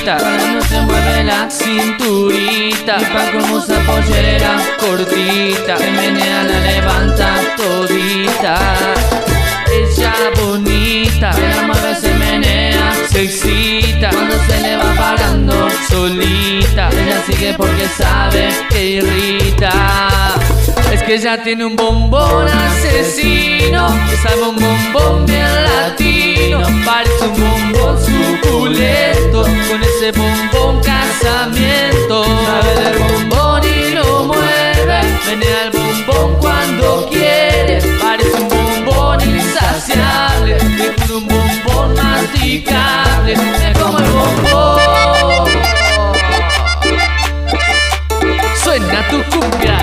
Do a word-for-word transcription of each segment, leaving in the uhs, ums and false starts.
agita, cuando se mueve la cinturita, y pa' como esa pollera cortita, se menea, la levanta todita. Ella bonita, se la mueve, se menea, se excita, cuando se le va parando solita. Ella sigue porque sabe que irrita. Es que ella tiene un bombón asesino, que sabe un bombón bien latino. Parece un bombón suculento, con ese bombón casamiento. Sabe del bombón y lo mueve, menea el bombón cuando quiere. Parece un bombón insaciable, es un bombón masticable, es como el bombón. Suena tu cumbia,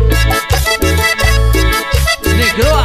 Negroa.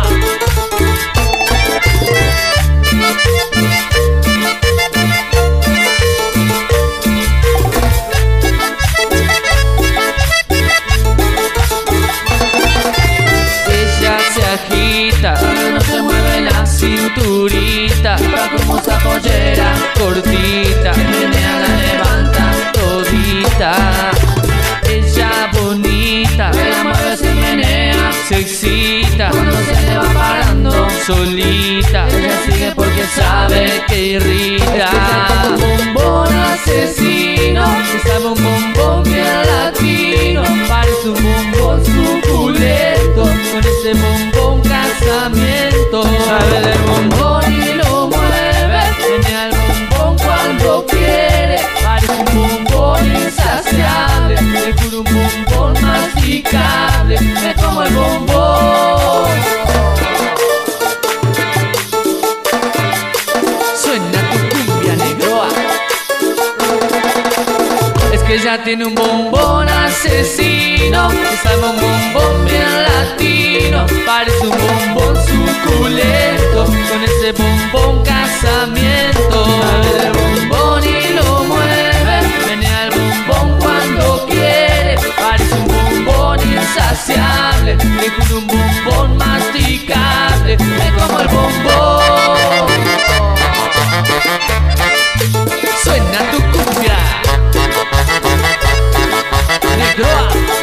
Ella se agita, cuando se mueve la cinturita, va como esa pollera cortita, menea, la levanta todita. Ella bonita, se la mueve, se menea, se excita, cuando se le va parando solita. Ella sigue porque sabe que irrita. Es un bombón asesino, que sabe un bombón bien latino. Parece un bombón suculento, con ese bombón casamiento. Sabe del bombón y lo mueve, menea el bombón cuando quiere. Parece un bombón insaciable, es un bombón masticable, es como el bombón. Suena tu cumbia, Negroa. Es que ella tiene un bombón asesino, que sabe un bombón bien latino. Parece un bombón suculento, con ese bombón casamiento. Sabe del bombón y lo mueve, menea el bombón cuando quiere. Parece un bombón insaciable, es un bombón masticable, es como el bombón. Suena tu cumbia, Negroa.